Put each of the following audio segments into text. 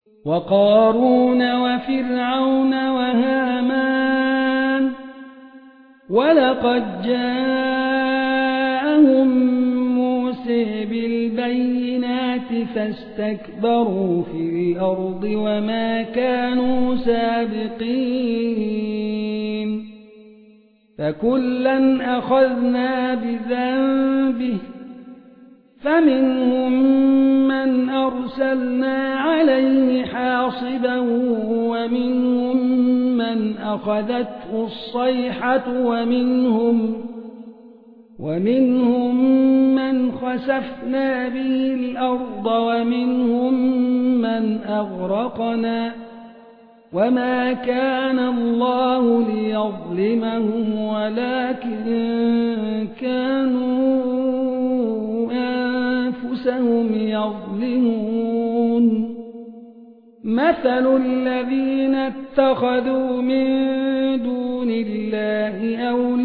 وقارون وفرعون وهامان ولقد جاءهم موسى بالبينات فاستكبروا في الأرض وما كانوا سابقين فكلا أخذنا بذنبه فمنهم من أرسلنا عليه حاصبا ومنهم من أخذته الصيحة ومنهم من خسفنا به الأرض ومنهم من أغرقنا وما كان الله ليظلمهم ولكن كانوا أنفسهم يظلمون مثل الذين اتخذوا من دون الله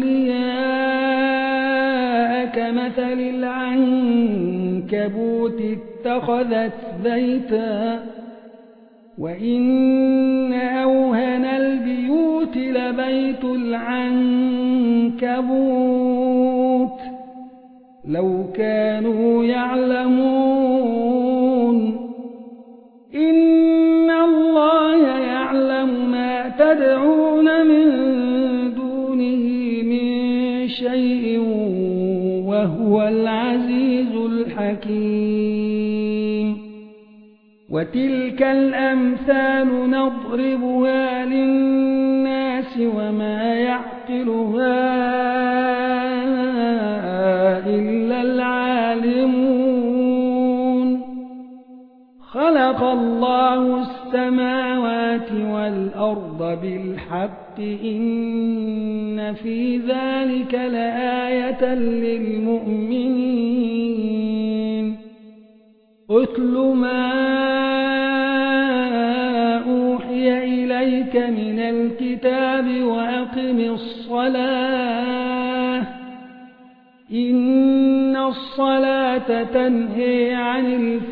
أولياء كمثل العنكبوت اتخذت بيتا وإن أوهن البيوت لبيت العنكبوت لو كانوا يعلمون إن الله يعلم ما تدعون من دونه من شيء وهو العزيز الحكيم وتلك الأمثال نضربها للناس وما يعقلها إلا العالمون خلق الله السماوات والأرض بالحق إن في ذلك لآية للمؤمنين أتل ما أوحي إليك من الكتاب وأقم الصلاة إن الصلاة تنهي عن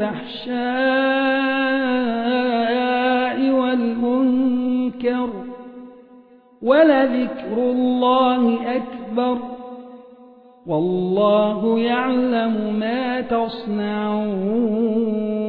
الفحشاء والمنكر ولذكر الله أكبر والله يعلم ما تصنعون